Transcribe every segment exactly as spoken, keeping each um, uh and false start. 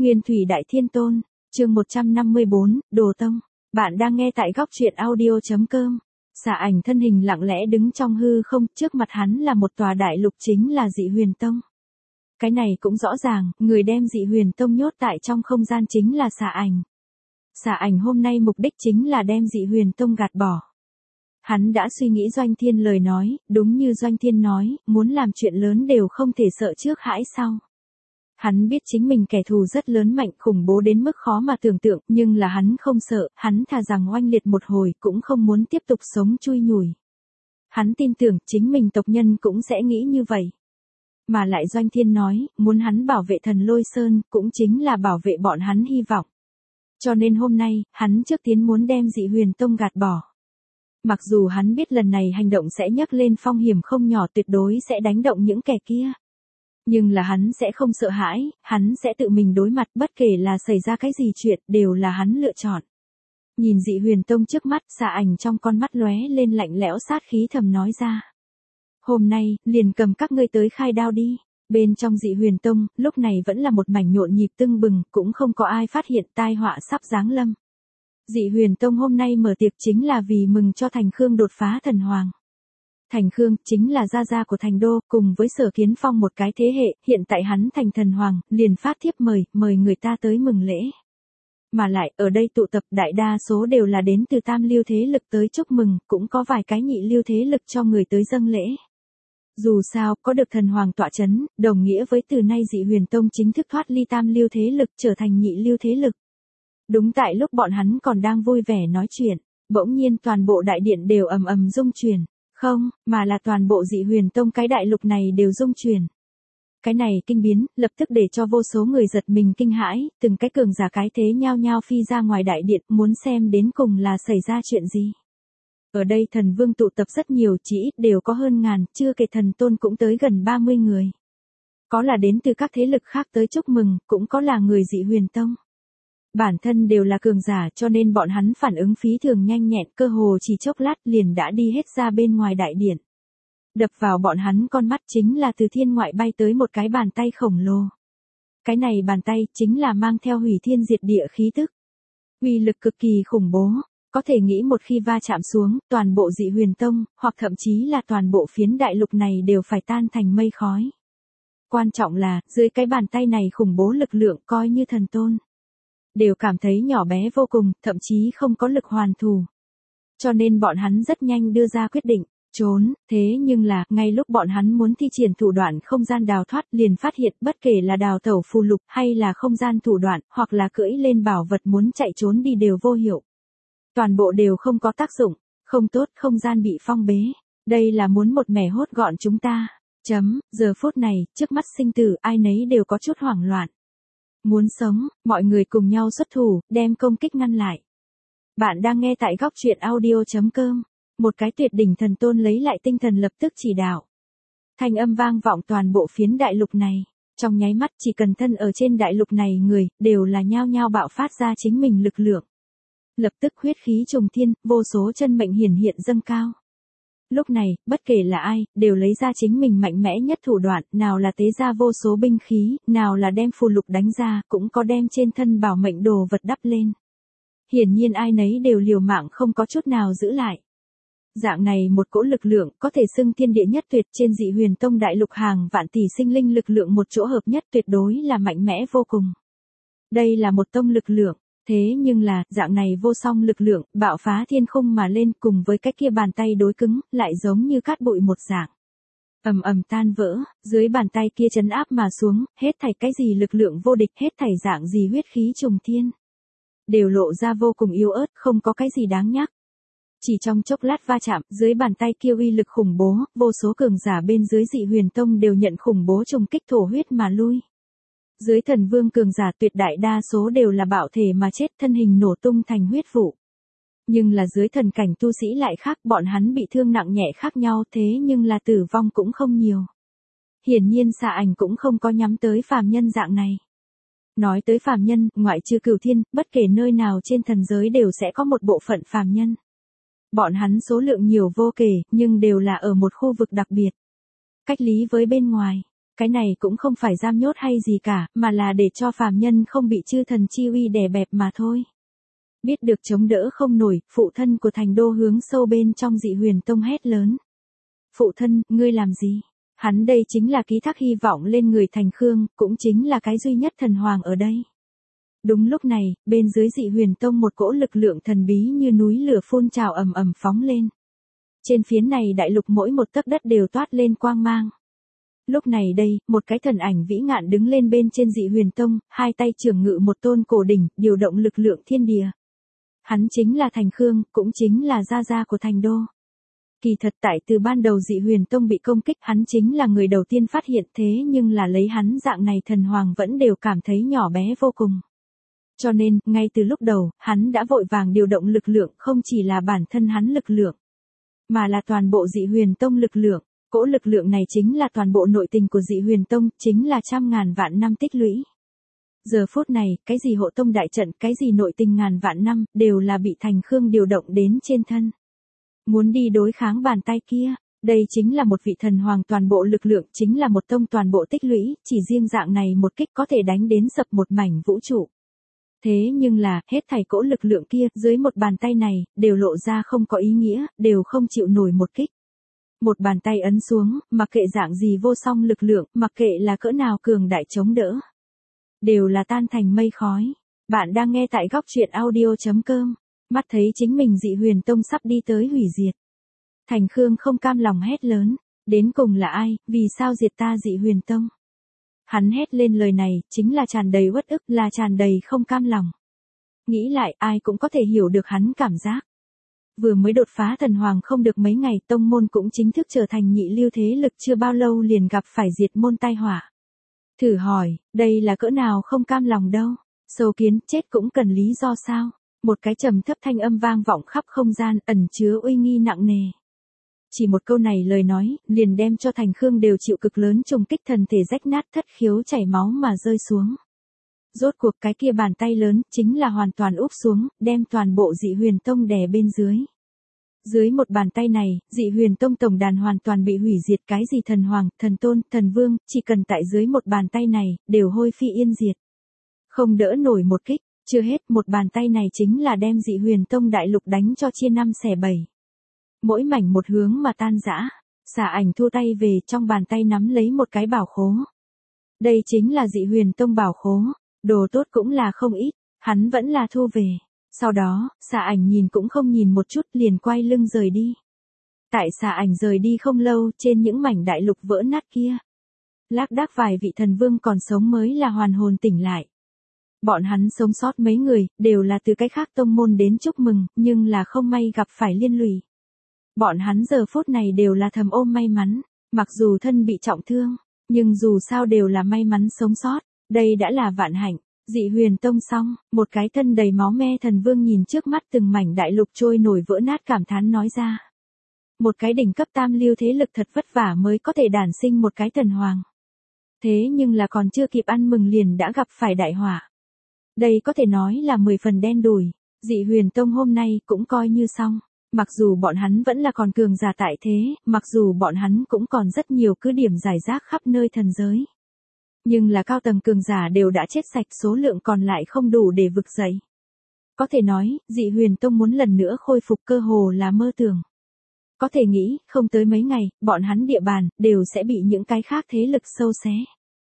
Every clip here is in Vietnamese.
Nguyên Thủy Đại Thiên Tôn, chương một trăm năm mươi bốn, Đồ Tông. Bạn đang nghe tại góc truyện audio.com. Xà ảnh thân hình lặng lẽ đứng trong hư không, trước mặt hắn là một tòa đại lục chính là Dị Huyền Tông. Cái này cũng rõ ràng, người đem Dị Huyền Tông nhốt tại trong không gian chính là xà ảnh. Xà ảnh hôm nay mục đích chính là đem Dị Huyền Tông gạt bỏ. Hắn đã suy nghĩ Doanh Thiên lời nói, đúng như Doanh Thiên nói, muốn làm chuyện lớn đều không thể sợ trước hãi sau. Hắn biết chính mình kẻ thù rất lớn mạnh, khủng bố đến mức khó mà tưởng tượng, nhưng là hắn không sợ, hắn thà rằng oanh liệt một hồi cũng không muốn tiếp tục sống chui nhủi. Hắn tin tưởng chính mình tộc nhân cũng sẽ nghĩ như vậy. Mà lại Doanh Thiên nói, muốn hắn bảo vệ Thần Lôi Sơn, cũng chính là bảo vệ bọn hắn hy vọng. Cho nên hôm nay, hắn trước tiên muốn đem Dị Huyền Tông gạt bỏ. Mặc dù hắn biết lần này hành động sẽ nhấc lên phong hiểm không nhỏ, tuyệt đối sẽ đánh động những kẻ kia. Nhưng là hắn sẽ không sợ hãi, hắn sẽ tự mình đối mặt, bất kể là xảy ra cái gì chuyện, đều là hắn lựa chọn. Nhìn Dị Huyền Tông trước mắt, xà ảnh trong con mắt lóe lên lạnh lẽo sát khí thầm nói ra. Hôm nay, liền cầm các ngươi tới khai đao đi. Bên trong Dị Huyền Tông, lúc này vẫn là một mảnh nhộn nhịp tưng bừng, cũng không có ai phát hiện tai họa sắp giáng lâm. Dị Huyền Tông hôm nay mở tiệc chính là vì mừng cho Thành Khương đột phá thần hoàng. Thành Khương chính là gia gia của Thành Đô, cùng với Sở Kiến Phong một cái thế hệ, hiện tại hắn thành thần hoàng, liền phát thiếp mời, mời người ta tới mừng lễ. Mà lại, ở đây tụ tập đại đa số đều là đến từ tam lưu thế lực tới chúc mừng, cũng có vài cái nhị lưu thế lực cho người tới dâng lễ. Dù sao, có được thần hoàng tọa chấn, đồng nghĩa với từ nay Dị Huyền Tông chính thức thoát ly tam lưu thế lực trở thành nhị lưu thế lực. Đúng tại lúc bọn hắn còn đang vui vẻ nói chuyện, bỗng nhiên toàn bộ đại điện đều ầm ầm rung chuyển. Không, mà là toàn bộ Dị Huyền Tông cái đại lục này đều rung chuyển. Cái này kinh biến, lập tức để cho vô số người giật mình kinh hãi, từng cái cường giả cái thế nhao nhao phi ra ngoài đại điện, muốn xem đến cùng là xảy ra chuyện gì. Ở đây thần vương tụ tập rất nhiều, chỉ ít đều có hơn ngàn, chưa kể thần tôn cũng tới gần ba mươi người. Có là đến từ các thế lực khác tới chúc mừng, cũng có là người Dị Huyền Tông. Bản thân đều là cường giả cho nên bọn hắn phản ứng phí thường nhanh nhẹn, cơ hồ chỉ chốc lát liền đã đi hết ra bên ngoài đại điện. Đập vào bọn hắn con mắt chính là từ thiên ngoại bay tới một cái bàn tay khổng lồ. Cái này bàn tay chính là mang theo hủy thiên diệt địa khí tức. Uy lực cực kỳ khủng bố, có thể nghĩ một khi va chạm xuống, toàn bộ Dị Huyền Tông, hoặc thậm chí là toàn bộ phiến đại lục này đều phải tan thành mây khói. Quan trọng là, dưới cái bàn tay này khủng bố lực lượng coi như thần tôn. Đều cảm thấy nhỏ bé vô cùng, thậm chí không có lực hoàn thủ. Cho nên bọn hắn rất nhanh đưa ra quyết định, trốn, thế nhưng là, ngay lúc bọn hắn muốn thi triển thủ đoạn không gian đào thoát liền phát hiện bất kể là đào tẩu phù lục hay là không gian thủ đoạn, hoặc là cưỡi lên bảo vật muốn chạy trốn đi đều vô hiệu. Toàn bộ đều không có tác dụng, không tốt, không gian bị phong bế. Đây là muốn một mẻ hốt gọn chúng ta. Chấm, giờ phút này, trước mắt sinh tử, ai nấy đều có chút hoảng loạn. Muốn sống, mọi người cùng nhau xuất thủ, đem công kích ngăn lại. Bạn đang nghe tại góc truyện audio.com. Một cái tuyệt đỉnh thần tôn lấy lại tinh thần lập tức chỉ đạo. Thanh âm vang vọng toàn bộ phiến đại lục này. Trong nháy mắt chỉ cần thân ở trên đại lục này người, đều là nhao nhao bạo phát ra chính mình lực lượng. Lập tức huyết khí trùng thiên, vô số chân mệnh hiển hiện dâng cao. Lúc này, bất kể là ai, đều lấy ra chính mình mạnh mẽ nhất thủ đoạn, nào là tế ra vô số binh khí, nào là đem phù lục đánh ra, cũng có đem trên thân bảo mệnh đồ vật đắp lên. Hiển nhiên ai nấy đều liều mạng không có chút nào giữ lại. Dạng này một cỗ lực lượng có thể xưng thiên địa nhất tuyệt trên Dị Huyền Tông đại lục hàng vạn tỷ sinh linh lực lượng một chỗ hợp nhất tuyệt đối là mạnh mẽ vô cùng. Đây là một tông lực lượng. Thế nhưng là, dạng này vô song lực lượng, bạo phá thiên khung mà lên cùng với cái kia bàn tay đối cứng, lại giống như cát bụi một dạng. Ầm ầm tan vỡ, dưới bàn tay kia trấn áp mà xuống, hết thảy cái gì lực lượng vô địch, hết thảy dạng gì huyết khí trùng thiên. Đều lộ ra vô cùng yếu ớt, không có cái gì đáng nhắc. Chỉ trong chốc lát va chạm, dưới bàn tay kia uy lực khủng bố, vô số cường giả bên dưới Dị Huyền Tông đều nhận khủng bố trùng kích thổ huyết mà lui. Dưới thần vương cường giả tuyệt đại đa số đều là bạo thể mà chết, thân hình nổ tung thành huyết vụ. Nhưng là dưới thần cảnh tu sĩ lại khác, bọn hắn bị thương nặng nhẹ khác nhau, thế nhưng là tử vong cũng không nhiều. Hiển nhiên xà ảnh cũng không có nhắm tới phàm nhân dạng này. Nói tới phàm nhân, ngoại trừ Cửu Thiên, bất kể nơi nào trên thần giới đều sẽ có một bộ phận phàm nhân. Bọn hắn số lượng nhiều vô kể, nhưng đều là ở một khu vực đặc biệt. Cách lý với bên ngoài. Cái này cũng không phải giam nhốt hay gì cả, mà là để cho phàm nhân không bị chư thần chi uy đè bẹp mà thôi. Biết được chống đỡ không nổi, phụ thân của Thành Đô hướng sâu bên trong Dị Huyền Tông hét lớn. Phụ thân, ngươi làm gì? Hắn đây chính là ký thác hy vọng lên người Thành Khương, cũng chính là cái duy nhất thần hoàng ở đây. Đúng lúc này, bên dưới Dị Huyền Tông một cỗ lực lượng thần bí như núi lửa phun trào ầm ầm phóng lên. Trên phiến này đại lục mỗi một tấc đất đều toát lên quang mang. Lúc này đây, một cái thần ảnh vĩ ngạn đứng lên bên trên Dị Huyền Tông, hai tay trưởng ngự một tôn cổ đỉnh, điều động lực lượng thiên địa. Hắn chính là Thành Khương, cũng chính là gia gia của Thành Đô. Kỳ thật tại từ ban đầu Dị Huyền Tông bị công kích, hắn chính là người đầu tiên phát hiện, thế nhưng là lấy hắn dạng này thần hoàng vẫn đều cảm thấy nhỏ bé vô cùng. Cho nên, ngay từ lúc đầu, hắn đã vội vàng điều động lực lượng, không chỉ là bản thân hắn lực lượng, mà là toàn bộ Dị Huyền Tông lực lượng. Cỗ lực lượng này chính là toàn bộ nội tình của Dị Huyền Tông, chính là trăm ngàn vạn năm tích lũy. Giờ phút này, cái gì hộ tông đại trận, cái gì nội tình ngàn vạn năm, đều là bị Thành Khương điều động đến trên thân. Muốn đi đối kháng bàn tay kia, đây chính là một vị thần hoàng toàn bộ lực lượng, chính là một tông toàn bộ tích lũy, chỉ riêng dạng này một kích có thể đánh đến sập một mảnh vũ trụ. Thế nhưng là, hết thảy cỗ lực lượng kia, dưới một bàn tay này, đều lộ ra không có ý nghĩa, đều không chịu nổi một kích. Một bàn tay ấn xuống, mặc kệ dạng gì vô song lực lượng, mặc kệ là cỡ nào cường đại chống đỡ, đều là tan thành mây khói. Bạn đang nghe tại góc truyện audio chấm com. Mắt thấy chính mình Dị Huyền Tông sắp đi tới hủy diệt. Thành Khương không cam lòng hét lớn, đến cùng là ai, vì sao diệt ta Dị Huyền Tông? Hắn hét lên lời này, chính là tràn đầy uất ức, là tràn đầy không cam lòng. Nghĩ lại, ai cũng có thể hiểu được hắn cảm giác. Vừa mới đột phá thần hoàng không được mấy ngày, tông môn cũng chính thức trở thành nhị lưu thế lực, chưa bao lâu liền gặp phải diệt môn tai họa. Thử hỏi, đây là cỡ nào không cam lòng đâu? Sâu kiến, chết cũng cần lý do sao? Một cái trầm thấp thanh âm vang vọng khắp không gian, ẩn chứa uy nghi nặng nề. Chỉ một câu này lời nói, liền đem cho Thành Khương đều chịu cực lớn trùng kích, thần thể rách nát, thất khiếu chảy máu mà rơi xuống. Rốt cuộc cái kia bàn tay lớn, chính là hoàn toàn úp xuống, đem toàn bộ Dị Huyền Tông đè bên dưới. Dưới một bàn tay này, Dị Huyền Tông tổng đàn hoàn toàn bị hủy diệt, cái gì thần hoàng, thần tôn, thần vương, chỉ cần tại dưới một bàn tay này, đều hôi phi yên diệt. Không đỡ nổi một kích, chưa hết, một bàn tay này chính là đem Dị Huyền Tông đại lục đánh cho chia năm xẻ bảy. Mỗi mảnh một hướng mà tan rã. Xà Ảnh thu tay về, trong bàn tay nắm lấy một cái bảo khố. Đây chính là Dị Huyền Tông bảo khố, đồ tốt cũng là không ít, hắn vẫn là thu về. Sau đó, Xà Ảnh nhìn cũng không nhìn một chút, liền quay lưng rời đi. Tại Xà Ảnh rời đi không lâu, trên những mảnh đại lục vỡ nát kia, lác đác vài vị thần vương còn sống mới là hoàn hồn tỉnh lại. Bọn hắn sống sót mấy người, đều là từ cái khác tông môn đến chúc mừng, nhưng là không may gặp phải liên lụy. Bọn hắn giờ phút này đều là thầm ôm may mắn, mặc dù thân bị trọng thương, nhưng dù sao đều là may mắn sống sót, đây đã là vạn hạnh. Dị Huyền Tông xong, một cái thân đầy máu me thần vương nhìn trước mắt từng mảnh đại lục trôi nổi vỡ nát cảm thán nói ra. Một cái đỉnh cấp tam lưu thế lực thật vất vả mới có thể đản sinh một cái thần hoàng. Thế nhưng là còn chưa kịp ăn mừng liền đã gặp phải đại họa. Đây có thể nói là mười phần đen đủi, Dị Huyền Tông hôm nay cũng coi như xong. Mặc dù bọn hắn vẫn là còn cường giả tại thế, mặc dù bọn hắn cũng còn rất nhiều cứ điểm giải rác khắp nơi thần giới. Nhưng là cao tầng cường giả đều đã chết sạch, số lượng còn lại không đủ để vực dậy. Có thể nói, Dị Huyền Tông muốn lần nữa khôi phục cơ hồ là mơ tưởng. Có thể nghĩ, không tới mấy ngày, bọn hắn địa bàn, đều sẽ bị những cái khác thế lực sâu xé.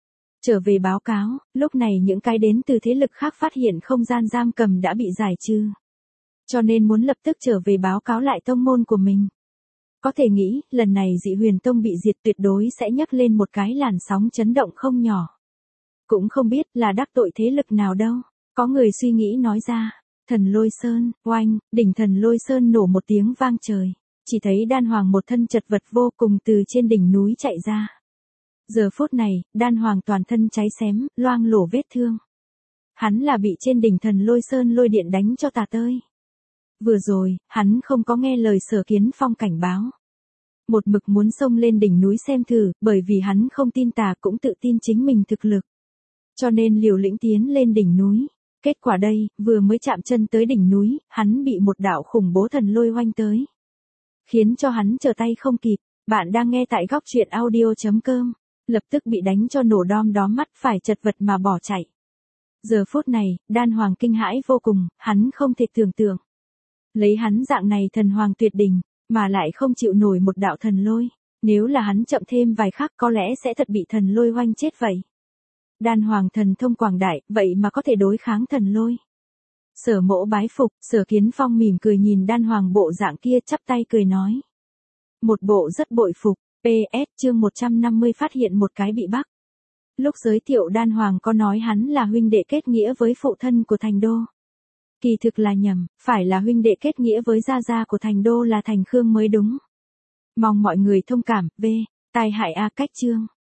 Trở về báo cáo, lúc này những cái đến từ thế lực khác phát hiện không gian giam cầm đã bị giải trừ. Cho nên muốn lập tức trở về báo cáo lại tông môn của mình. Có thể nghĩ, lần này Dị Huyền Tông bị diệt tuyệt đối sẽ nhấc lên một cái làn sóng chấn động không nhỏ. Cũng không biết là đắc tội thế lực nào đâu. Có người suy nghĩ nói ra, thần lôi sơn, oanh, đỉnh thần lôi sơn nổ một tiếng vang trời. Chỉ thấy đan hoàng một thân chật vật vô cùng từ trên đỉnh núi chạy ra. Giờ phút này, đan hoàng toàn thân cháy xém, loang lổ vết thương. Hắn là bị trên đỉnh thần lôi sơn lôi điện đánh cho tà tơi. Vừa rồi, hắn không có nghe lời Sở Kiến Phong cảnh báo. Một mực muốn xông lên đỉnh núi xem thử, bởi vì hắn không tin tà cũng tự tin chính mình thực lực. Cho nên liều lĩnh tiến lên đỉnh núi. Kết quả đây, vừa mới chạm chân tới đỉnh núi, hắn bị một đạo khủng bố thần lôi oanh tới. Khiến cho hắn trở tay không kịp. Bạn đang nghe tại góc truyện audio chấm com. lập tức bị đánh cho nổ đom đóm mắt phải chật vật mà bỏ chạy. Giờ phút này, Đan Hoàng kinh hãi vô cùng, hắn không thể tưởng tượng. Lấy hắn dạng này thần hoàng tuyệt đỉnh, mà lại không chịu nổi một đạo thần lôi. Nếu là hắn chậm thêm vài khắc có lẽ sẽ thật bị thần lôi oanh chết vậy. Đan Hoàng thần thông quảng đại, vậy mà có thể đối kháng thần lôi. Sở Mỗ bái phục, Sở Kiến Phong mỉm cười nhìn Đan Hoàng bộ dạng kia chắp tay cười nói. Một bộ rất bội phục, pê ét chương một trăm năm mươi phát hiện một cái bị bắt. Lúc giới thiệu Đan Hoàng có nói hắn là huynh đệ kết nghĩa với phụ thân của Thành Đô. Kỳ thực là nhầm, phải là huynh đệ kết nghĩa với gia gia của Thành Đô là Thành Khương mới đúng. Mong mọi người thông cảm, v, tai hại a cách chương.